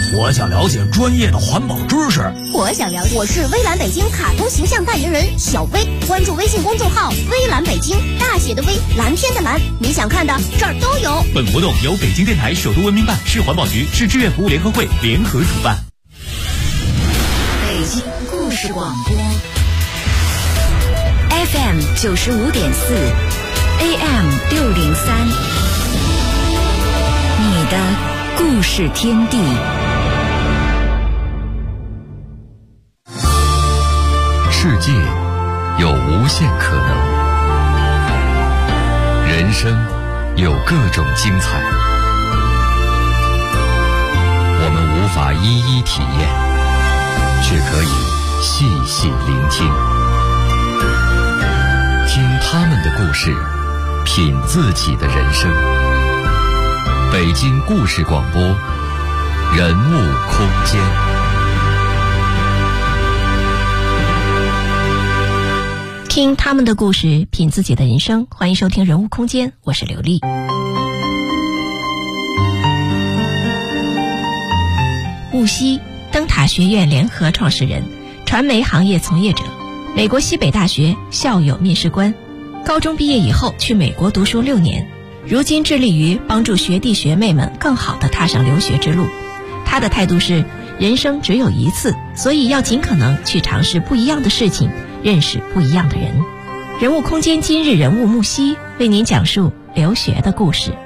我想了解专业的环保知识。 我想了解。我是微蓝北京卡通形象代言人小薇，关注微信公众号微蓝北京，大写的微，蓝天的蓝，你想看的这儿都有。 本活动由北京电台首都文明办、市环保局、市志愿服务联合会联合主办。 北京故事广播 FM 95.4 AM 603，你的故事天地。 世界有无限可能，人生有各种精彩，我们无法一一体验，却可以细细聆听，听他们的故事，品自己的人生。北京故事广播，人物空间。 听他们的故事，品自己的人生。欢迎收听人物空间，我是刘丽。雾曦，灯塔学院联合创始人，传媒行业从业者，美国西北大学校友面试官，高中毕业以后去美国读书6年，如今致力于帮助学弟学妹们更好地踏上留学之路。他的态度是，人生只有一次，所以要尽可能去尝试不一样的事情，认识不一样的人。人物空间今日人物木曦为您讲述留学的故事。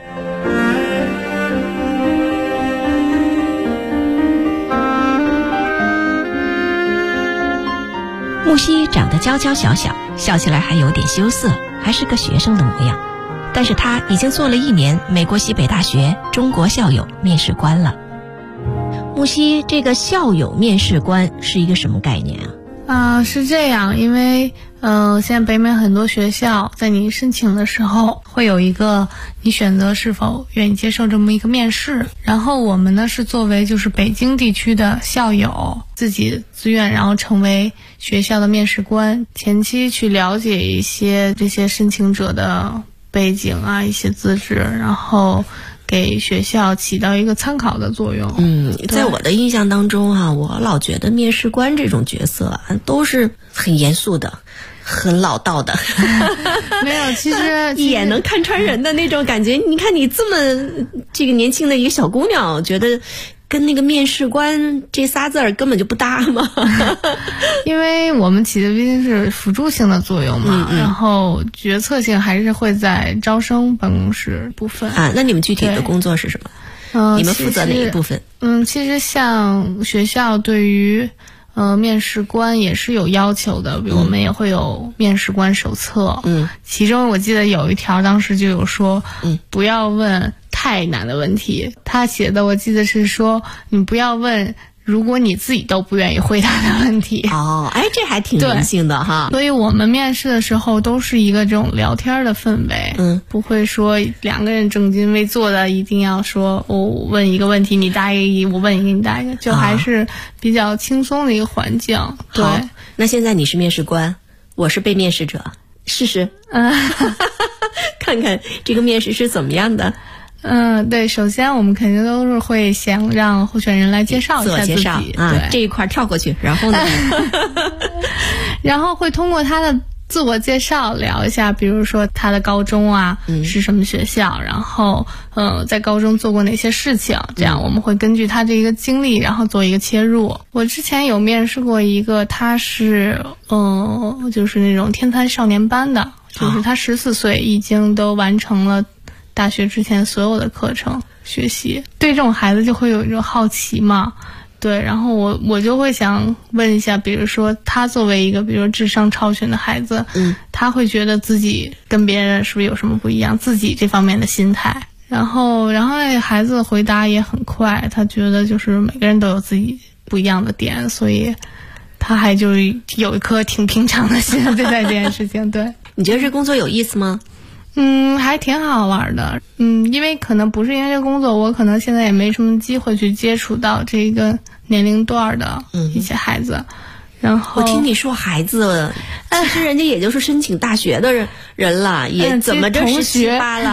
木曦长得娇娇小小，笑起来还有点羞涩，还是个学生的模样。但是他已经做了1年美国西北大学中国校友面试官了。木曦，这个校友面试官是一个什么概念啊？ 是这样，因为现在北美很多学校在你申请的时候会有一个你选择是否愿意接受这么一个面试，然后我们呢是作为就是北京地区的校友自己自愿然后成为学校的面试官，前期去了解一些这些申请者的背景啊，一些资质，然后给学校起到一个参考的作用。 在我的印象当中啊，我老觉得面试官这种角色都是很严肃的，很老道的。 没有，其实一眼能看穿人的那种感觉。你看你这么这个年轻的一个小姑娘，我觉得跟那个面试官这仨字儿根本就不搭嘛。 因为我们起的毕竟是辅助性的作用嘛，然后决策性还是会在招生办公室部分啊。那你们具体的工作是什么？你们负责哪一部分？ 其实像学校对于面试官也是有要求的，比如我们也会有面试官手册。其中我记得有一条当时就有说，不要问太难的问题。他写的我记得是说，你不要问如果你自己都不愿意回答的问题。 这还挺人性的哈。 所以我们面试的时候都是一个这种聊天的氛围，不会说2个人正襟危坐的，一定要说我问一个问题你答一个，我问一个你答一个，就还是比较轻松的一个环境。对， 那现在你是面试官，我是被面试者，试试看看这个面试是怎么样的。 对，首先我们肯定都是会想让候选人来介绍一下自己， 自我介绍啊，这一块跳过去，然后呢， 然后会通过他的自我介绍聊一下，比如说他的高中啊，是什么学校，然后在高中做过哪些事情，这样我们会根据他这一个经历，然后做一个切入。我之前有面试过一个，他是就是那种天才少年班的，就是他14岁已经都完成了大学之前所有的课程学习。对这种孩子就会有一种好奇嘛，对，然后我就会想问一下，比如说他作为一个比如说智商超群的孩子，他会觉得自己跟别人是不是有什么不一样，自己这方面的心态。然后那个孩子回答也很快，他觉得就是每个人都有自己不一样的点，所以他还就有一颗挺平常的心对待这件事情。对， 你觉得这工作有意思吗？ 还挺好玩的。因为可能不是因为这个工作，我可能现在也没什么机会去接触到这个年龄段的一些孩子。然后我听你说孩子，其实人家也就是申请大学的人了，也怎么着17、18了。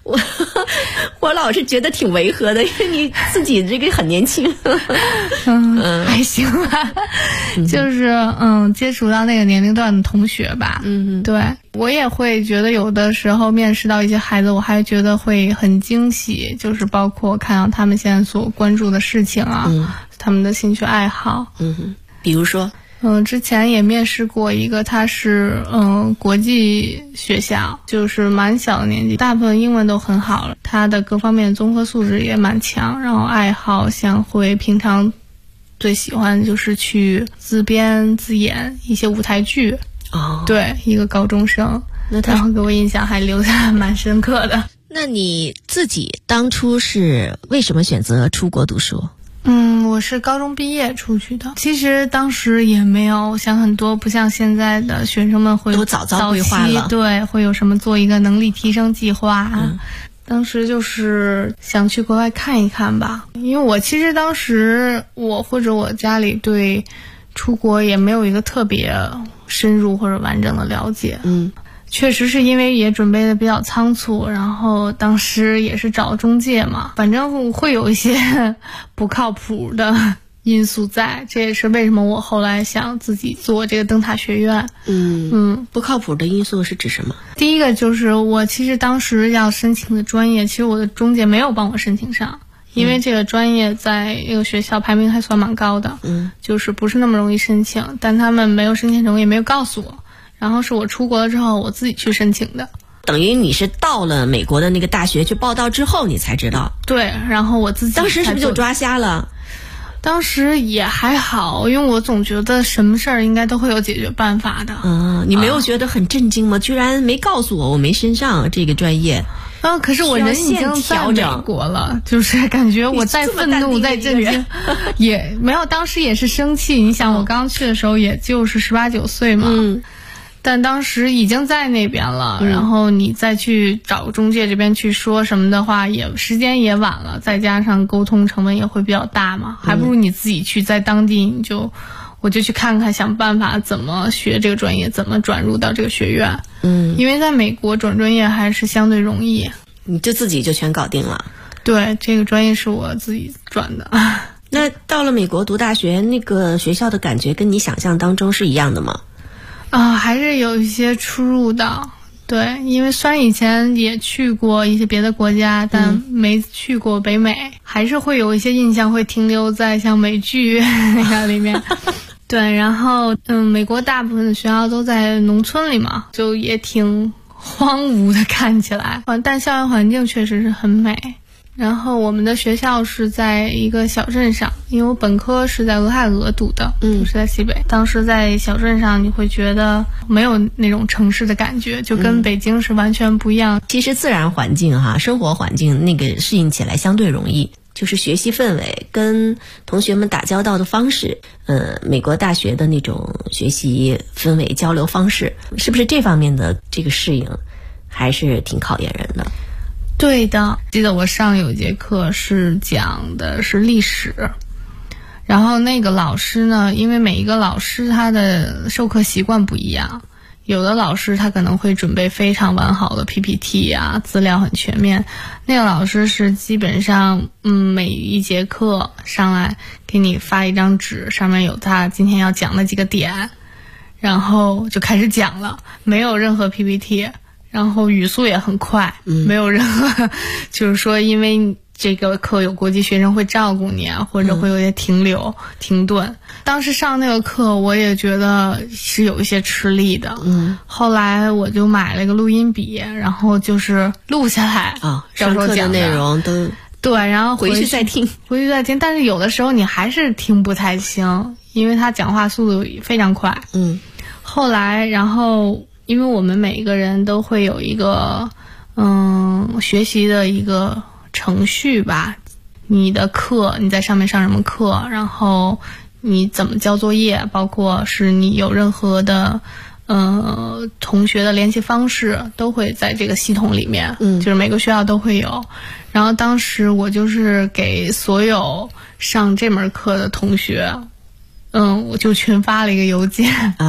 我老是觉得挺违和的，因为你自己这个很年轻。 还行吧，就是接触到那个年龄段的同学吧。对，我也会觉得有的时候面试到一些孩子，我还觉得会很惊喜，就是包括看到他们现在所关注的事情啊，他们的兴趣爱好。 比如说。 之前也面试过一个，他是国际学校，就是蛮小的年纪，大部分英文都很好了，他的各方面综合素质也蛮强，然后爱好像会平常最喜欢就是去自编自演一些舞台剧。对，一个高中生，然后给我印象还留下蛮深刻的。 那你自己当初是为什么选择出国读书？ 我是高中毕业出去的。其实当时也没有想很多，不像现在的学生们会都早规划了， 对，会有什么做一个能力提升计划。当时就是想去国外看一看吧，因为我其实当时我或者我家里对出国也没有一个特别深入或者完整的了解。确实是因为也准备的比较仓促，然后当时也是找中介嘛，反正会有一些不靠谱的因素在，这也是为什么我后来想自己做这个灯塔学院。 不靠谱的因素是指什么？ 第一个就是我其实当时要申请的专业，其实我的中介没有帮我申请上，因为这个专业在那个学校排名还算蛮高的，就是不是那么容易申请，但他们没有申请成，也没有告诉我。然后是我出国了之后我自己去申请的。 等于你是到了美国的那个大学去报到之后你才知道？ 对，然后我自己。 当时是不是就抓瞎了？ 当时也还好，因为我总觉得什么事儿应该都会有解决办法的。 你没有觉得很震惊吗？居然没告诉我没申上这个专业。 可是我人已经在美国了，就是感觉我再愤怒再震惊也没有，当时也是生气。你想我刚去的时候也就是18、19岁嘛，但当时已经在那边了，然后你再去找中介这边去说什么的话，也时间也晚了，再加上沟通成本也会比较大嘛，还不如你自己去在当地我就去看看，想办法怎么学这个专业，怎么转入到这个学院。因为在美国转专业还是相对容易。 你就自己就全搞定了？ 对，这个专业是我自己转的。 那到了美国读大学，那个学校的感觉跟你想象当中是一样的吗？ 还是有一些出入的。对，因为虽然以前也去过一些别的国家，但没去过北美，还是会有一些印象会停留在像美剧那个里面。对，然后美国大部分的学校都在农村里嘛，就也挺荒芜的看起来，但校园环境确实是很美。然后我们的学校是在一个小镇上，因为我本科是在俄亥俄读的，是在西北。当时在小镇上，你会觉得没有那种城市的感觉，就跟北京是完全不一样。 其实自然环境生活环境那个适应起来相对容易，就是学习氛围跟同学们打交道的方式，美国大学的那种学习氛围交流方式，是不是这方面的这个适应还是挺考验人的？ 对的，记得我上有一节课是讲的是历史，然后那个老师呢，因为每一个老师他的授课习惯不一样，有的老师他可能会准备非常完好的 PPT 资料很全面，那个老师是基本上每一节课上来给你发一张纸，上面有他今天要讲的几个点，然后就开始讲了，没有任何 PPT，然后语速也很快，没有任何就是说因为这个课有国际学生会照顾你或者会有些停留停顿。当时上那个课我也觉得是有一些吃力的，后来我就买了一个录音笔，然后就是录下来上课的内容都对，然后回去再听， 但是有的时候你还是听不太清，因为他讲话速度非常快。后来然后因为我们每一个人都会有一个学习的一个程序吧，你的课你在上面上什么课，然后你怎么交作业，包括是你有任何的同学的联系方式都会在这个系统里面，就是每个学校都会有。然后当时我就是给所有上这门课的同学我就群发了一个邮件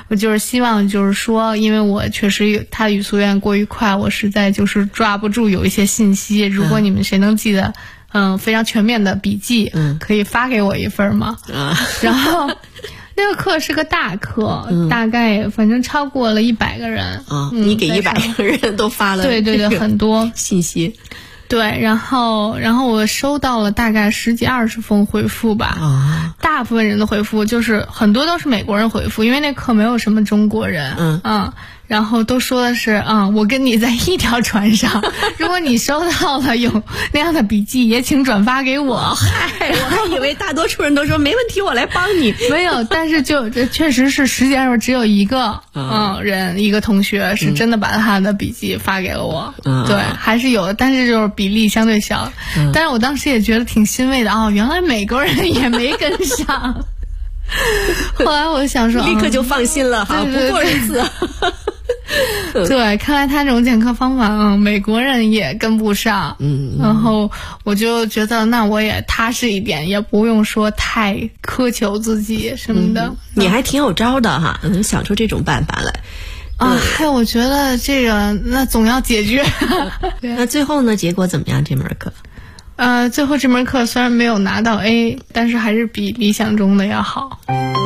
我就是希望就是说，因为我确实他的语速有点过于快，我实在就是抓不住有一些信息。如果你们谁能记得非常全面的笔记，可以发给我一份吗？然后那个课是个大课，大概反正超过了100个人你给100个人都发了， 对，很多信息。 对，然后我收到了大概10几20封回复吧，大部分人的回复就是很多都是美国人回复，因为那课没有什么中国人，然后都说的是我跟你在一条船上，如果你收到了有那样的笔记，也请转发给我。 嗨，我还以为大多数人都说没问题，我来帮你。 没有，但是就这确实是实际上只有一个人，一个同学是真的把他的笔记发给了我。对，还是有的，但是就是比例相对小。但是我当时也觉得挺欣慰的原来美国人也没跟上。后来我想说， 立刻就放心了哈，不过日子。 对，看来他这种讲课方法美国人也跟不上。然后我就觉得那我也踏实一点，也不用说太苛求自己什么的。 你还挺有招的哈，能想出这种办法来。 我觉得这个那总要解决。 那最后呢，结果怎么样？这门课？ 最后这门课虽然没有拿到 A， 但是还是比理想中的要好。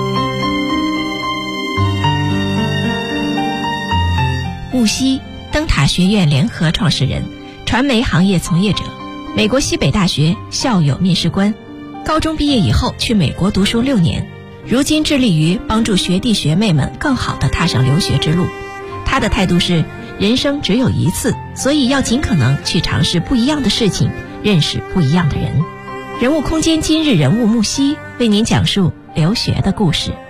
雾西，灯塔学院联合创始人，传媒行业从业者，美国西北大学校友面试官，高中毕业以后去美国读书6年，如今致力于帮助学弟学妹们更好地踏上留学之路。他的态度是，人生只有一次，所以要尽可能去尝试不一样的事情，认识不一样的人。人物空间今日人物木西为您讲述留学的故事。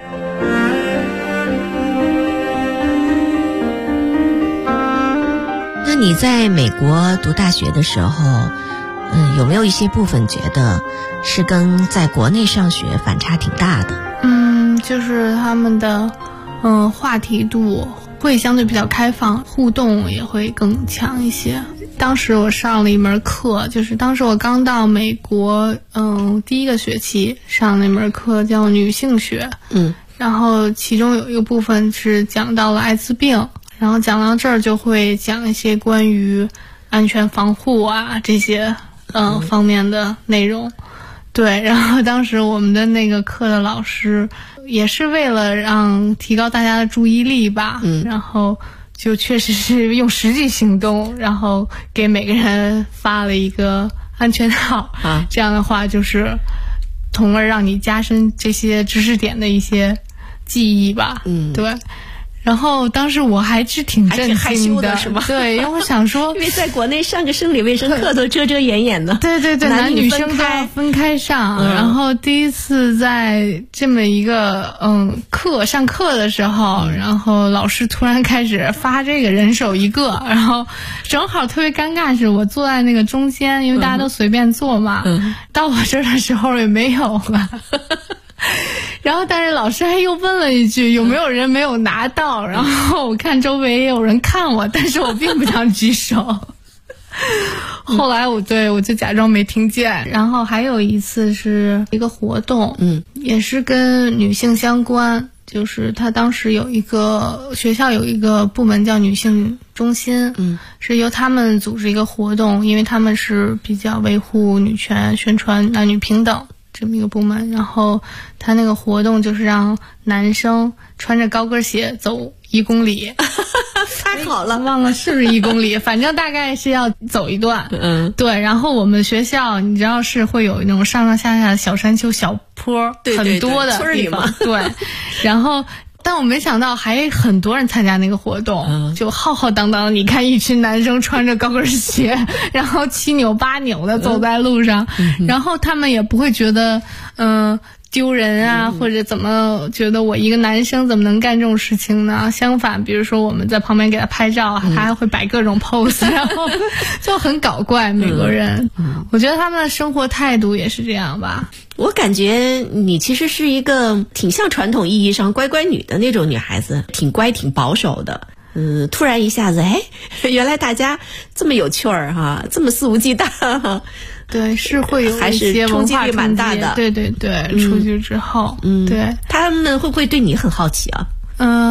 那你在美国读大学的时候，有没有一些部分觉得是跟在国内上学反差挺大的？ 就是他们的话题度会相对比较开放，互动也会更强一些。当时我上了一门课，就是当时我刚到美国，第一个学期上那门课叫女性学，然后其中有一个部分是讲到了艾滋病，然后讲到这儿就会讲一些关于安全防护这些方面的内容。对，然后当时我们的那个课的老师也是为了让提高大家的注意力吧，然后就确实是用实际行动，然后给每个人发了一个安全套，这样的话就是从而让你加深这些知识点的一些记忆吧。对。然后当时我还是挺震惊的， 是吧？ 对，因为我想说， 因为在国内上个生理卫生课都遮遮掩掩的， 对，男女生都要分开上。然后第一次在这么一个上课的时候，然后老师突然开始发这个人手一个，然后正好特别尴尬是我坐在那个中间，因为大家都随便坐嘛，到我这儿的时候也没有了。然后但是老师还又问了一句有没有人没有拿到，然后我看周围也有人看我，但是我并不想举手。后来我就假装没听见。然后还有一次是一个活动，也是跟女性相关，就是他当时学校有一个部门叫女性中心，是由他们组织一个活动，因为他们是比较维护女权、宣传男女平等这么一个部门。然后他那个活动就是让男生穿着高跟鞋走1公里。 太好了， 忘了是不是1公里，反正大概是要走一段。对。然后我们学校你知道是会有那种上上下下的小山丘、小坡，很多的地方。对。然后但我没想到还很多人参加那个活动，就浩浩荡荡，你看一群男生穿着高跟鞋，然后7扭8扭的走在路上，然后他们也不会觉得丢人或者怎么觉得我一个男生怎么能干这种事情呢？相反，比如说我们在旁边给他拍照，他还会摆各种 pose， 然后就很搞怪。美国人，我觉得他们的生活态度也是这样吧。 我感觉你其实是一个挺像传统意义上乖乖女的那种女孩子，挺乖挺保守的。突然一下子，原来大家这么有趣儿哈，这么肆无忌惮。 对，是会有一些文化冲击力蛮大的。 对，出去之后，对， 他们会不会对你很好奇啊？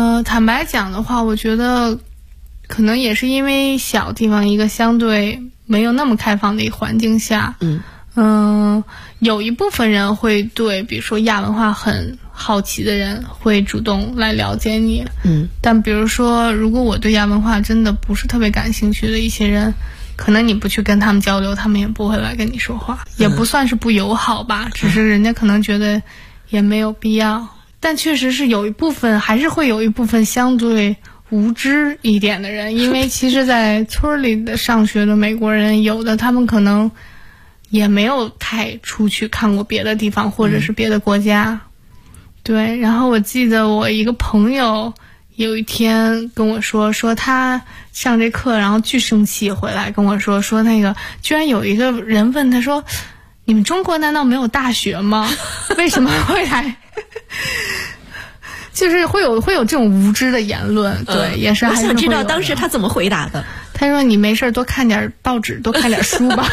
坦白讲的话，我觉得可能也是因为小地方一个相对没有那么开放的一个环境下，有一部分人会对比如说亚文化很好奇的人会主动来了解你，但比如说如果我对亚文化真的不是特别感兴趣的一些人，可能你不去跟他们交流，他们也不会来跟你说话，也不算是不友好吧，只是人家可能觉得也没有必要。但确实是有一部分，还是会有一部分相对无知一点的人，因为其实在村里的上学的美国人，有的他们可能也没有太出去看过别的地方或者是别的国家。对，然后我记得我一个朋友有一天跟我说他上这课然后巨生气，回来跟我说那个居然有一个人问他说，你们中国难道没有大学吗？为什么会来就是会有这种无知的言论。对，也是。 我想知道当时他怎么回答的。 他说你没事多看点报纸，多看点书吧。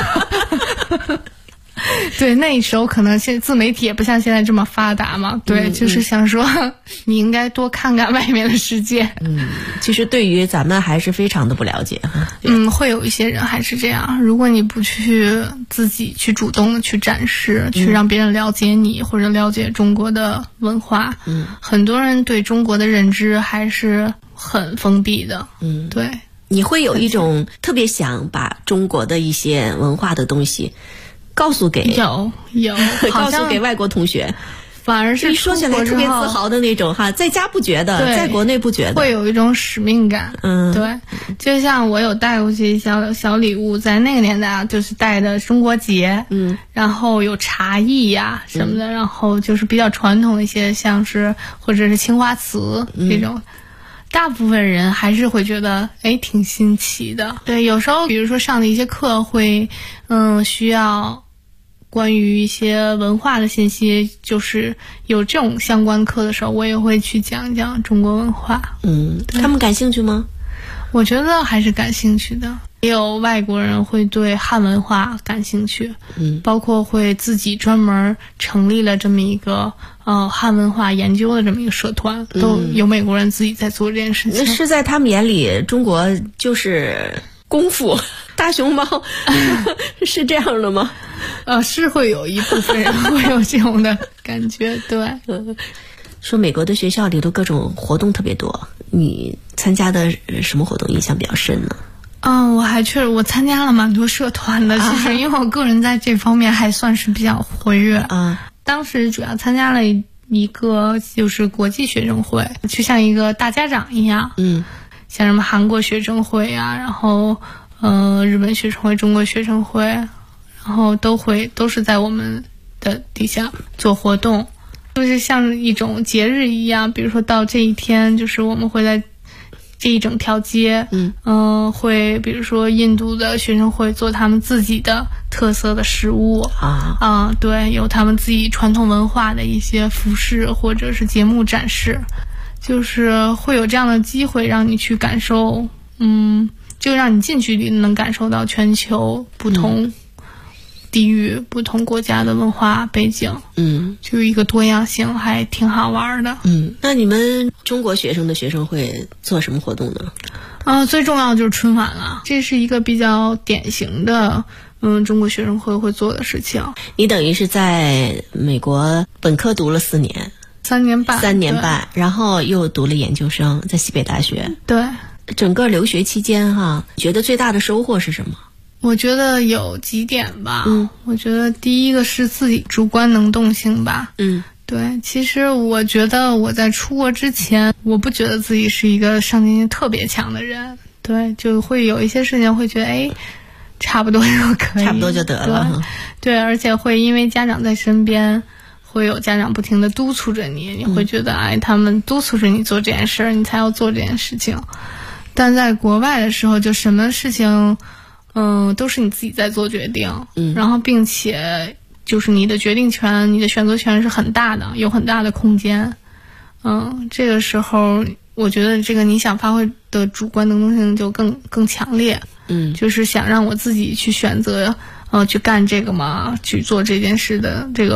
对，那时候可能自媒体也不像现在这么发达嘛。对，就是想说你应该多看看外面的世界。 其实对于咱们还是非常的不了解。 会有一些人还是这样，如果你不去自己去主动的去展示，去让别人了解你或者了解中国的文化，很多人对中国的认知还是很封闭的。对， 你会有一种特别想把中国的一些文化的东西告诉给有告诉给外国同学， 反而是一说起来特别自豪的那种哈，在家不觉得，在国内不觉得， 会有一种使命感。对，就像我有带过去小礼物，在那个年代啊，就是带的中国结，然后有茶艺呀什么的，然后就是比较传统的一些，像是或者是青花瓷这种。大部分人还是会觉得挺新奇的。对，有时候比如说上的一些课会需要关于一些文化的信息，就是有这种相关课的时候，我也会去讲讲中国文化。 他们感兴趣吗？ 我觉得还是感兴趣的。也有外国人会对汉文化感兴趣，包括会自己专门成立了这么一个汉文化研究的这么一个社团，都有美国人自己在做这件事情。 是在他们眼里，中国就是功夫大熊猫，是这样的吗？ 是会有一部分人会有这种的感觉。对， 说美国的学校里头各种活动特别多，你参加的什么活动印象比较深呢？ 我参加了蛮多社团的，其实因为我个人在这方面还算是比较活跃。当时主要参加了一个就是国际学生会，就像一个大家长一样。像什么韩国学生会啊，然后日本学生会、中国学生会，然后都是在我们的底下做活动，就是像一种节日一样。比如说到这一天，就是我们会在这一整条街，会比如说印度的学生会做他们自己的特色的食物对，有他们自己传统文化的一些服饰或者是节目展示，就是会有这样的机会让你去感受，就让你近距离能感受到全球不同地域、不同国家的文化背景，就一个多样性，还挺好玩的。 那你们中国学生的学生会做什么活动呢？ 最重要的就是春晚了，这是一个比较典型的中国学生会做的事情。 你等于是在美国本科读了3年 ，3年半， 然后又读了研究生，在西北大学。 对， 整个留学期间觉得最大的收获是什么？ 我觉得有几点吧。我觉得第一个是自己主观能动性吧。对，其实我觉得我在出国之前，我不觉得自己是一个上进心特别强的人。对，就会有一些事情会觉得差不多就可以， 差不多就得了。 对，而且会因为家长在身边，会有家长不停地督促着你，你会觉得他们督促着你做这件事，你才要做这件事情。但在国外的时候，就什么事情都是你自己在做决定，然后并且就是你的决定权、你的选择权是很大的，有很大的空间。这个时候我觉得这个你想发挥的主观能动性就更强烈。就是想让我自己去选择去干这个嘛，去做这件事的这个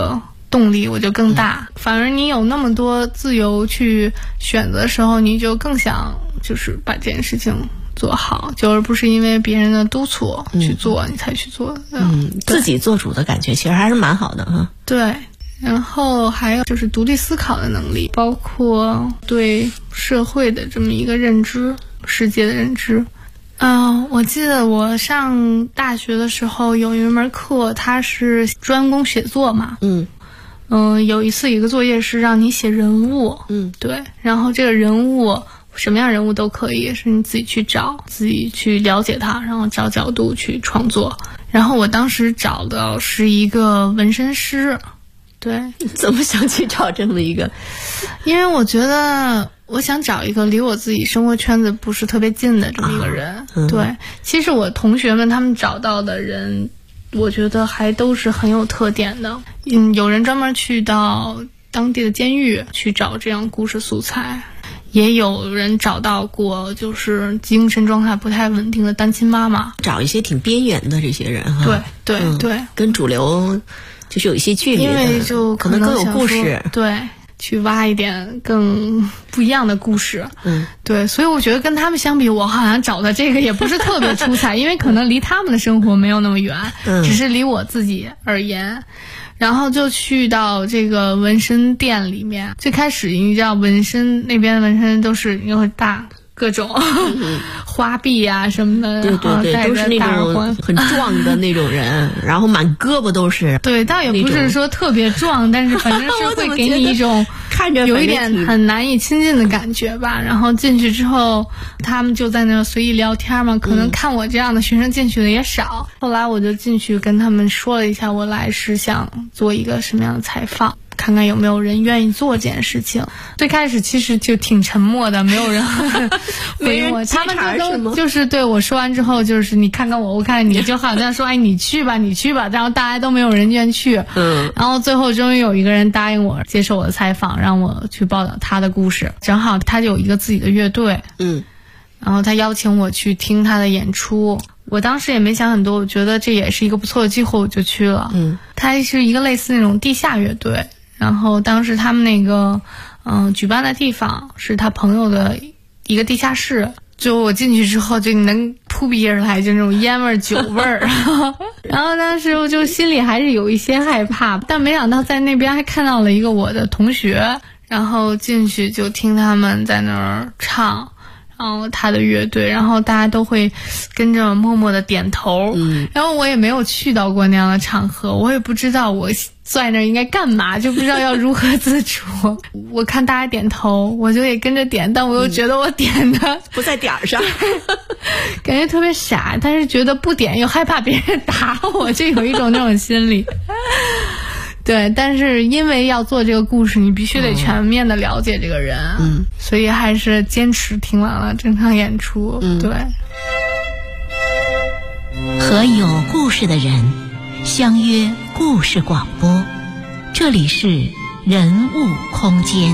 动力我就更大。反而你有那么多自由去选择的时候，你就更想就是把这件事情做好，就而不是因为别人的督促去做你才去做的。 自己做主的感觉其实还是蛮好的哈。 对，然后还有就是独立思考的能力，包括对社会的这么一个认知，世界的认知。我记得我上大学的时候有一门课，它是专攻写作嘛。有一次一个作业是让你写人物。对，然后这个人物什么样人物都可以，是你自己去找，自己去了解它，然后找角度去创作。然后我当时找的是一个纹身师。对， 怎么想去找这么一个？ 因为我觉得我想找一个离我自己生活圈子不是特别近的这么一个人。对，其实我同学们他们找到的人，我觉得还都是很有特点的。有人专门去到当地的监狱去找这样故事素材，也有人找到过就是精神状态不太稳定的单亲妈妈， 找一些挺边缘的这些人哈。 对， 跟主流就是有一些距离的， 因为就可能更有故事。 对，去挖一点更不一样的故事。对，所以我觉得跟他们相比，我好像找的这个也不是特别出彩，因为可能离他们的生活没有那么远，只是离我自己而言。然后就去到这个纹身店里面，最开始你知道纹身那边的纹身都是因为大各种花臂啊什么的， 对，都是那种很壮的那种人，然后满胳膊都是。 对，倒也不是说特别壮，但是反正是会给你一种看着有一点很难以亲近的感觉吧。然后进去之后，他们就在那随意聊天嘛，可能看我这样的学生进去的也少。后来我就进去跟他们说了一下，我来是想做一个什么样的采访，看看有没有人愿意做这件事情。最开始其实就挺沉默的，没有人回应我，他们就是对我说完之后，就是你看看我，我看看你，就好像说，哎，你去吧，然后大家都没有人愿意去。然后最后终于有一个人答应我接受我的采访，让我去报道他的故事。正好他有一个自己的乐队，然后他邀请我去听他的演出。我当时也没想很多，我觉得这也是一个不错的机会，我就去了。他是一个类似那种地下乐队。然后当时他们那个举办的地方是他朋友的一个地下室，就我进去之后就能扑鼻而来就那种烟味酒味儿然后当时我就心里还是有一些害怕，但没想到在那边还看到了一个我的同学，然后进去就听他们在那儿唱，然后他的乐队，然后大家都会跟着默默的点头。然后我也没有去到过那样的场合，我也不知道我在那应该干嘛，就不知道要如何自处。我看大家点头，我就也跟着点，但我又觉得我点的不在点儿上感觉特别傻，但是觉得不点又害怕别人打我，就有一种那种心理对，但是因为要做这个故事，你必须得全面的了解这个人，所以还是坚持听完了整场演出。对， 和有故事的人相约故事广播，这里是人物空间。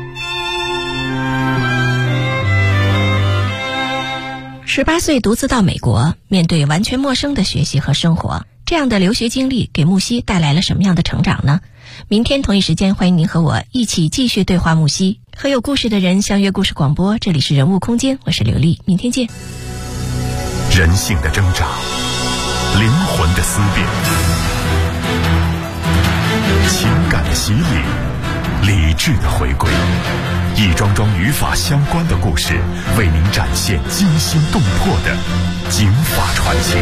18岁独自到美国，面对完全陌生的学习和生活，这样的留学经历给木西带来了什么样的成长呢？明天同一时间，欢迎您和我一起继续对话木西，和有故事的人相约故事广播，这里是人物空间，我是刘丽，明天见。 人性的挣扎，灵魂的思辨，情感的洗礼，理智的回归，一桩桩与法相关的故事，为您展现惊心动魄的警法传奇。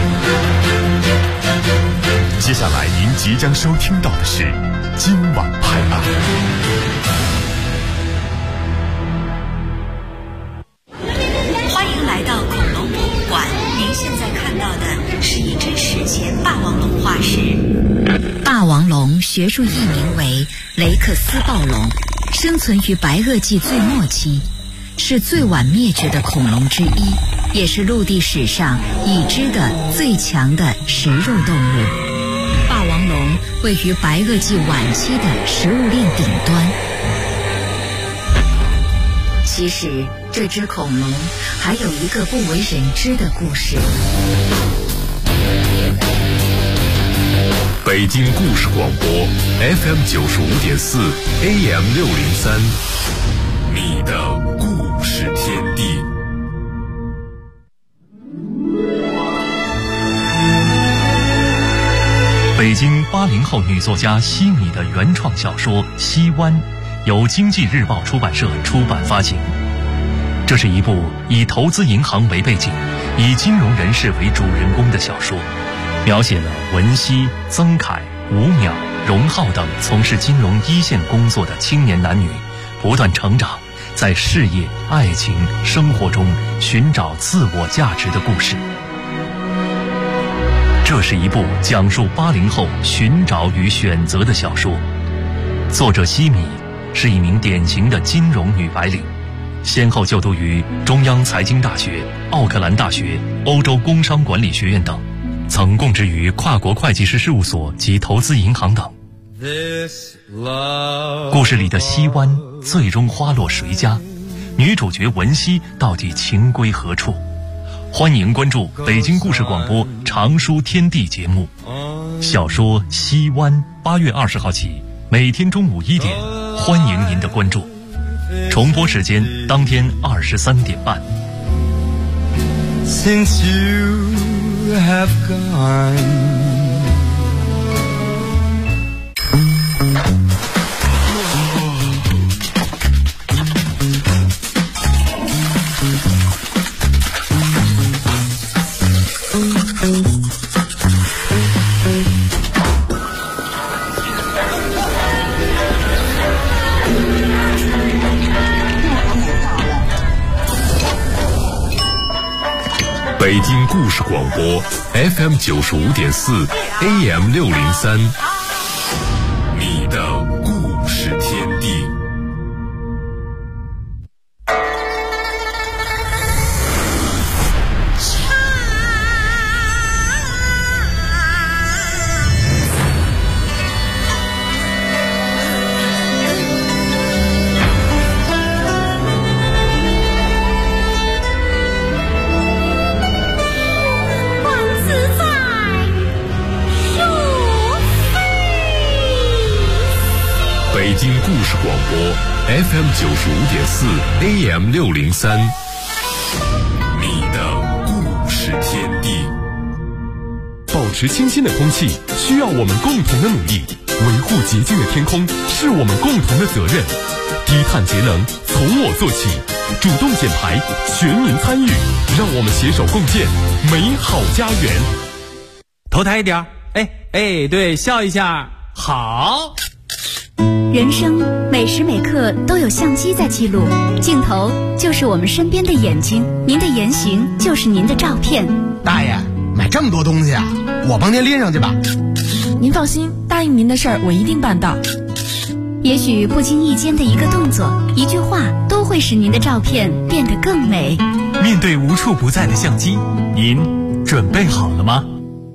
接下来您即将收听到的是今晚拍案。 欢迎来到恐龙博物馆，您现在看到的是一只史前霸王龙化石。霸王龙学术译名为雷克斯暴龙，生存于白垩纪最末期，是最晚灭绝的恐龙之一，也是陆地史上已知的最强的食肉动物。霸王龙位于白垩纪晚期的食物链顶端。其实这只恐龙还有一个不为人知的故事。 北京故事广播 FM 95.4 AM 603，你的故事天地。 北京80后女作家西米的原创小说《西湾》，由经济日报出版社出版发行。这是一部以投资银行为背景，以金融人士为主人公的小说，描写了文熙、曾凯、吴淼、荣浩等从事金融一线工作的青年男女不断成长，在事业、爱情、生活中寻找自我价值的故事。这是一部讲述80后寻找与选择的小说。作者西米是一名典型的金融女白领，先后就读于中央财经大学、奥克兰大学、欧洲工商管理学院等，曾供职于跨国会计师事务所及投资银行等。故事里的西湾最终花落谁家？女主角文熙到底情归何处？欢迎关注北京故事广播常书天地节目。小说《西湾》8月20号起，每天中午1点，欢迎您的关注。重播时间当天23点半。 Since you have gone, 北京故事广播 FM 95.4 AM 603，你的故事天地。北京故事广播 FM 95.4 AM 603，你的故事天地。保持清新的空气需要我们共同的努力，维护洁净的天空是我们共同的责任。低碳节能从我做起，主动减排，全民参与，让我们携手共建美好家园。 头抬一点，对，笑一下，好。 人生每时每刻都有相机在记录，镜头就是我们身边的眼睛，您的言行就是您的照片。 大爷，买这么多东西啊，我帮您拎上去吧。 您放心，答应您的事儿我一定办到。 也许不经意间的一个动作、一句话，都会使您的照片变得更美。 面对无处不在的相机，您准备好了吗？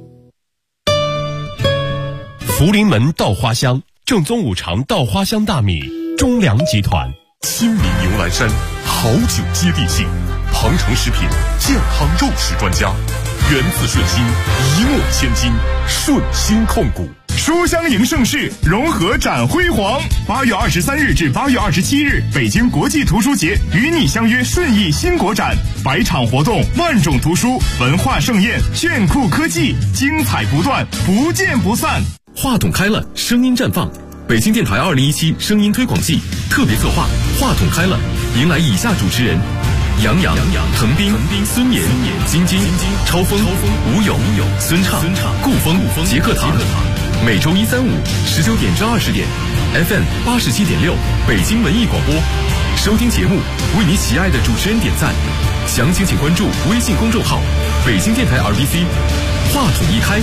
福临门稻花香，正宗五常稻花香大米，中粮集团。亲民牛栏山，好酒接地气。庞城食品健康肉食专家，源自顺心，一诺千金，顺心控股。 书香迎盛世，融合展辉煌。8月23日至8月27日，北京国际图书节与你相约顺义新国展，100场活动，万种图书，文化盛宴，炫酷科技，精彩不断，不见不散。 话筒开了，声音绽放。北京电台2017声音推广季特别策划，话筒开了，迎来以下主持人：杨洋、滕斌、孙岩、金晶、超风、吴勇、孙畅、顾风、杰克堂。每周1、3、5 19点至20点 ，FM 87.6北京文艺广播。收听节目，为你喜爱的主持人点赞。详情请关注微信公众号“北京电台RBC”。话筒一开。